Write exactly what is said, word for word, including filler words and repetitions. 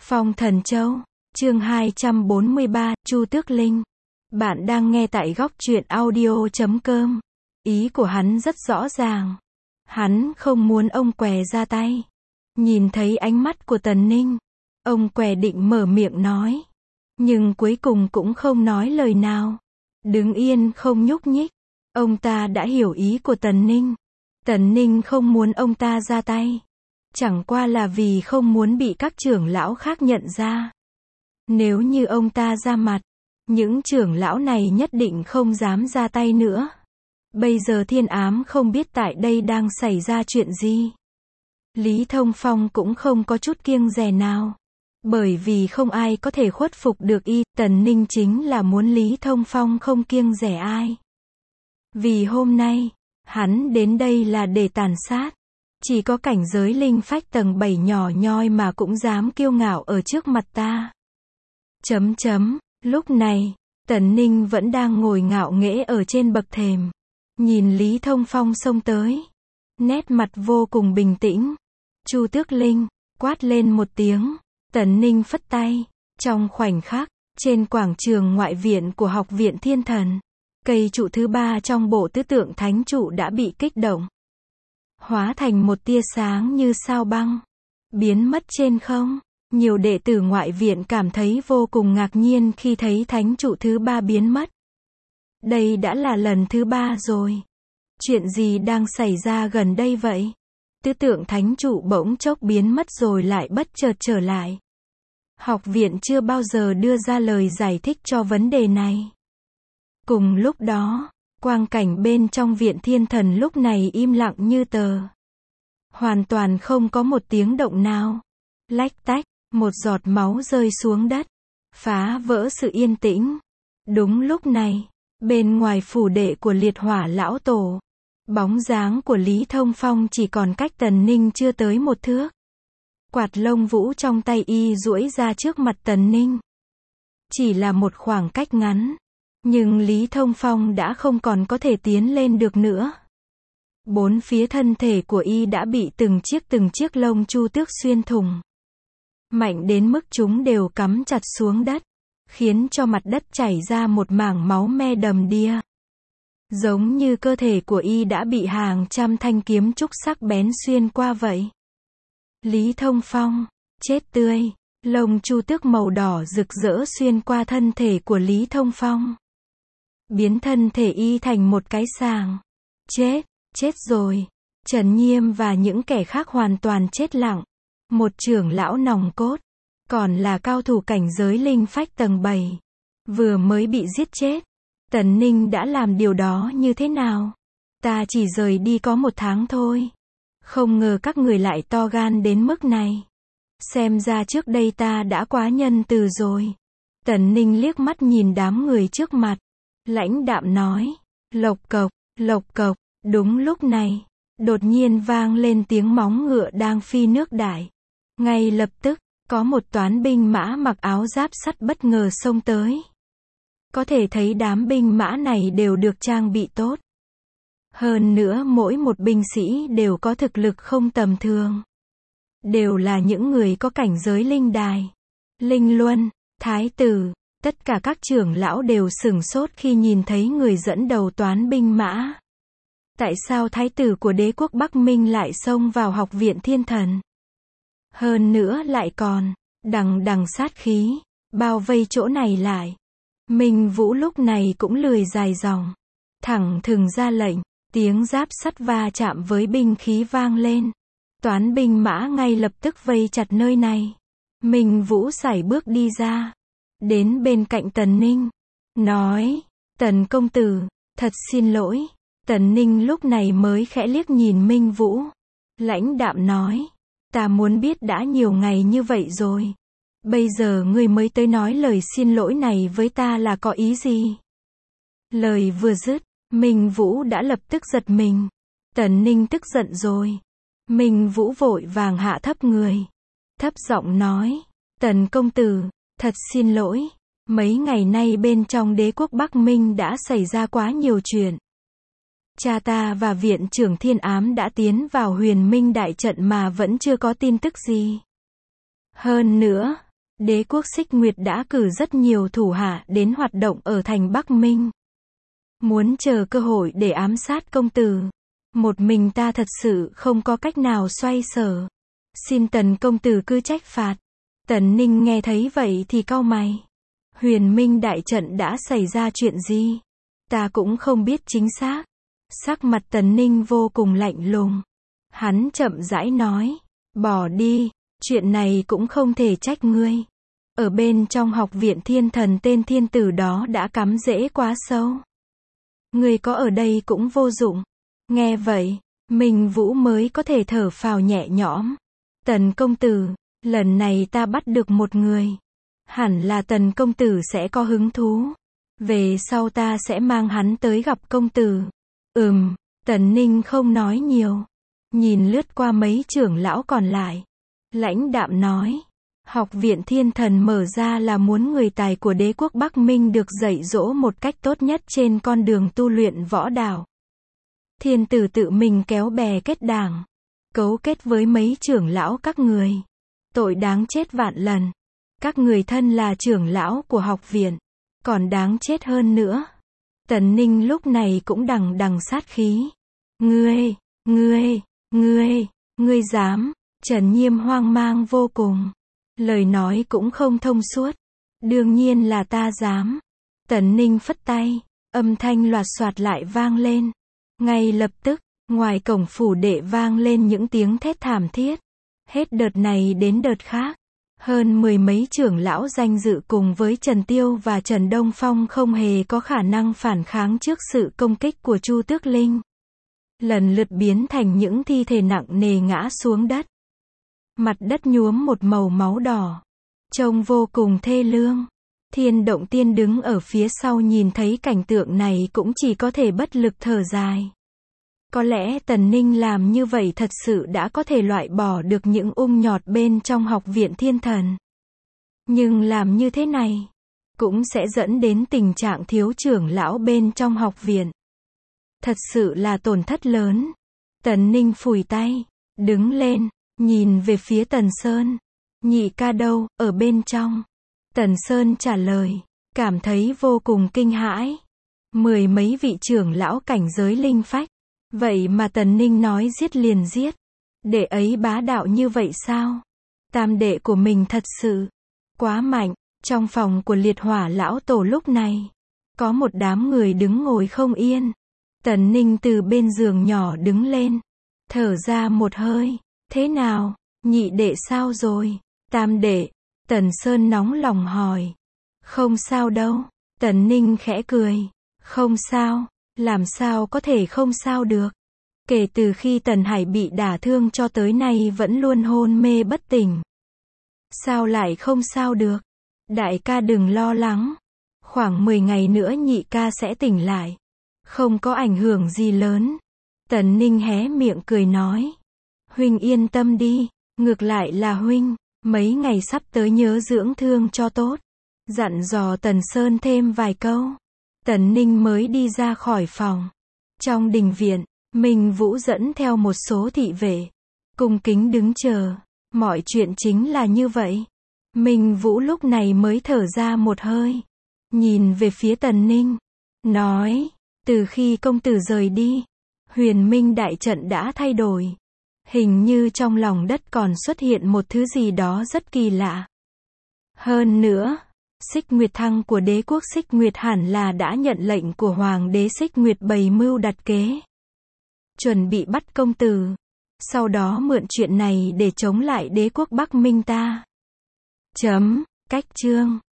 Phong Thần Châu, chương hai trăm bốn mươi ba, Chu Tước Linh. Bạn đang nghe tại góc truyện audio chấm com. Ý của hắn rất rõ ràng. Hắn không muốn ông què ra tay. Nhìn thấy ánh mắt của Tần Ninh, ông què định mở miệng nói. Nhưng cuối cùng cũng không nói lời nào. Đứng yên không nhúc nhích. Ông ta đã hiểu ý của Tần Ninh. Tần Ninh không muốn ông ta ra tay. Chẳng qua là vì không muốn bị các trưởng lão khác nhận ra. Nếu như ông ta ra mặt, những trưởng lão này nhất định không dám ra tay nữa. Bây giờ Thiên Ám không biết tại đây đang xảy ra chuyện gì. Lý Thông Phong cũng không có chút kiêng dè nào. Bởi vì không ai có thể khuất phục được y, Tần Ninh chính là muốn Lý Thông Phong không kiêng dè ai. Vì hôm nay, hắn đến đây là để tàn sát. Chỉ có cảnh giới linh phách tầng bảy nhỏ nhoi mà cũng dám kiêu ngạo ở trước mặt ta. Chấm chấm, lúc này, Tần Ninh vẫn đang ngồi ngạo nghễ ở trên bậc thềm. Nhìn Lý Thông Phong xông tới. Nét mặt vô cùng bình tĩnh. Chu Tước Linh, quát lên một tiếng. Tần Ninh phất tay. Trong khoảnh khắc, trên quảng trường ngoại viện của Học viện Thiên Thần, cây trụ thứ ba trong bộ tứ tượng thánh trụ đã bị kích động. Hóa thành một tia sáng như sao băng. Biến mất trên không. Nhiều đệ tử ngoại viện cảm thấy vô cùng ngạc nhiên khi thấy thánh trụ thứ ba biến mất. Đây đã là lần thứ ba rồi. Chuyện gì đang xảy ra gần đây vậy? Tứ tượng thánh trụ bỗng chốc biến mất rồi lại bất chợt trở lại. Học viện chưa bao giờ đưa ra lời giải thích cho vấn đề này. Cùng lúc đó, quang cảnh bên trong viện Thiên Thần lúc này im lặng như tờ. Hoàn toàn không có một tiếng động nào. Lách tách, một giọt máu rơi xuống đất, phá vỡ sự yên tĩnh. Đúng lúc này, bên ngoài phủ đệ của Liệt Hỏa lão tổ, bóng dáng của Lý Thông Phong chỉ còn cách Tần Ninh chưa tới một thước. Quạt lông vũ trong tay y duỗi ra trước mặt Tần Ninh. Chỉ là một khoảng cách ngắn. Nhưng Lý Thông Phong đã không còn có thể tiến lên được nữa. Bốn phía thân thể của y đã bị từng chiếc từng chiếc lông chu tước xuyên thủng. Mạnh đến mức chúng đều cắm chặt xuống đất. Khiến cho mặt đất chảy ra một mảng máu me đầm đìa. Giống như cơ thể của y đã bị hàng trăm thanh kiếm trúc sắc bén xuyên qua vậy. Lý Thông Phong, chết tươi. Lông chu tước màu đỏ rực rỡ xuyên qua thân thể của Lý Thông Phong. Biến thân thể y thành một cái sàng. Chết, chết rồi. Trần Nhiêm và những kẻ khác hoàn toàn chết lặng. Một trưởng lão nòng cốt, còn là cao thủ cảnh giới linh phách tầng bảy. Vừa mới bị giết chết. Tần Ninh đã làm điều đó như thế nào? Ta chỉ rời đi có một tháng thôi. Không ngờ các người lại to gan đến mức này. Xem ra trước đây ta đã quá nhân từ rồi. Tần Ninh liếc mắt nhìn đám người trước mặt. Lãnh đạm nói. Lộc cộc, lộc cộc. Đúng lúc này, đột nhiên vang lên tiếng móng ngựa đang phi nước đại. Ngay lập tức, có một toán binh mã mặc áo giáp sắt bất ngờ xông tới. Có thể thấy đám binh mã này đều được trang bị tốt. Hơn nữa mỗi một binh sĩ đều có thực lực không tầm thường. Đều là những người có cảnh giới linh đài, linh luân, thái tử. Tất cả các trưởng lão đều sửng sốt khi nhìn thấy người dẫn đầu toán binh mã. Tại sao thái tử của đế quốc Bắc Minh lại xông vào Học viện Thiên Thần? Hơn nữa lại còn đằng đằng sát khí, bao vây chỗ này lại. Minh Vũ lúc này cũng lười dài dòng, thẳng thừng ra lệnh. Tiếng giáp sắt va chạm với binh khí vang lên. Toán binh mã ngay lập tức vây chặt nơi này. Minh Vũ sải bước đi ra, đến bên cạnh Tần Ninh, nói, Tần công tử, thật xin lỗi. Tần Ninh lúc này mới khẽ liếc nhìn Minh Vũ. Lãnh đạm nói, ta muốn biết đã nhiều ngày như vậy rồi. Bây giờ ngươi mới tới nói lời xin lỗi này với ta là có ý gì? Lời vừa dứt, Minh Vũ đã lập tức giật mình. Tần Ninh tức giận rồi. Minh Vũ vội vàng hạ thấp người. Thấp giọng nói, Tần công tử, thật xin lỗi. Mấy ngày nay bên trong đế quốc Bắc Minh đã xảy ra quá nhiều chuyện. Cha ta và viện trưởng Thiên Ám đã tiến vào Huyền Minh đại trận mà vẫn chưa có tin tức gì. Hơn nữa, Đế quốc Xích Nguyệt đã cử rất nhiều thủ hạ đến hoạt động ở thành Bắc Minh. Muốn chờ cơ hội để ám sát công tử. Một mình ta thật sự không có cách nào xoay sở. Xin Tần công tử cứ trách phạt. Tần Ninh nghe thấy vậy thì cau mày. Huyền Minh đại trận đã xảy ra chuyện gì? Ta cũng không biết chính xác. Sắc mặt Tần Ninh vô cùng lạnh lùng. Hắn chậm rãi nói. Bỏ đi, chuyện này cũng không thể trách ngươi. Ở bên trong học viện thiên thần tên thiên tử đó đã cắm rễ quá sâu. Ngươi có ở đây cũng vô dụng. Nghe vậy, Minh Vũ mới có thể thở phào nhẹ nhõm. Tần công tử, lần này ta bắt được một người. Hẳn là Tần công tử sẽ có hứng thú. Về sau ta sẽ mang hắn tới gặp công tử. Ừm, Tần Ninh không nói nhiều. Nhìn lướt qua mấy trưởng lão còn lại. Lãnh đạm nói. Học viện thiên thần mở ra là muốn người tài của đế quốc Bắc Minh được dạy dỗ một cách tốt nhất trên con đường tu luyện võ đạo. Thiên tử tự mình kéo bè kết đảng. Cấu kết với mấy trưởng lão các người. Tội đáng chết vạn lần. Các người thân là trưởng lão của học viện. Còn đáng chết hơn nữa. Tần Ninh lúc này cũng đằng đằng sát khí. Ngươi, ngươi, ngươi, ngươi dám. Trần Nhiêm hoang mang vô cùng. Lời nói cũng không thông suốt. Đương nhiên là ta dám. Tần Ninh phất tay. Âm thanh loạt soạt lại vang lên. Ngay lập tức, ngoài cổng phủ đệ vang lên những tiếng thét thảm thiết. Hết đợt này đến đợt khác. Hơn mười mấy trưởng lão danh dự cùng với Trần Tiêu và Trần Đông Phong không hề có khả năng phản kháng trước sự công kích của Chu Tước Linh. Lần lượt biến thành những thi thể nặng nề ngã xuống đất. Mặt đất nhuốm một màu máu đỏ. Trông vô cùng thê lương. Thiên Động Tiên đứng ở phía sau nhìn thấy cảnh tượng này cũng chỉ có thể bất lực thở dài. Có lẽ Tần Ninh làm như vậy thật sự đã có thể loại bỏ được những ung nhọt bên trong học viện thiên thần. Nhưng làm như thế này, cũng sẽ dẫn đến tình trạng thiếu trưởng lão bên trong học viện. Thật sự là tổn thất lớn. Tần Ninh phủi tay, đứng lên, nhìn về phía Tần Sơn. Nhị ca đâu, ở bên trong. Tần Sơn trả lời, cảm thấy vô cùng kinh hãi. Mười mấy vị trưởng lão cảnh giới linh phách. Vậy mà Tần Ninh nói giết liền giết. Đệ ấy bá đạo như vậy sao? Tam đệ của mình thật sự quá mạnh. Trong phòng của liệt hỏa lão tổ lúc này, có một đám người đứng ngồi không yên. Tần Ninh từ bên giường nhỏ đứng lên, thở ra một hơi. Thế nào? Nhị đệ sao rồi? Tam đệ. Tần Sơn nóng lòng hỏi. Không sao đâu. Tần Ninh khẽ cười. Không sao. Làm sao có thể không sao được. Kể từ khi Tần Hải bị đả thương cho tới nay vẫn luôn hôn mê bất tỉnh. Sao lại không sao được? Đại ca đừng lo lắng. Khoảng mười ngày nữa nhị ca sẽ tỉnh lại. Không có ảnh hưởng gì lớn. Tần Ninh hé miệng cười nói. Huynh yên tâm đi. Ngược lại là huynh. Mấy ngày sắp tới nhớ dưỡng thương cho tốt. Dặn dò Tần Sơn thêm vài câu. Tần Ninh mới đi ra khỏi phòng. Trong đình viện, Minh Vũ dẫn theo một số thị vệ. Cung kính đứng chờ. Mọi chuyện chính là như vậy. Minh Vũ lúc này mới thở ra một hơi. Nhìn về phía Tần Ninh. Nói, từ khi công tử rời đi, Huyền Minh đại trận đã thay đổi. Hình như trong lòng đất còn xuất hiện một thứ gì đó rất kỳ lạ. Hơn nữa, Xích Nguyệt Thăng của đế quốc Xích Nguyệt hẳn là đã nhận lệnh của Hoàng đế Xích Nguyệt bày mưu đặt kế. Chuẩn bị bắt công tử. Sau đó mượn chuyện này để chống lại đế quốc Bắc Minh ta. Chấm, cách chương.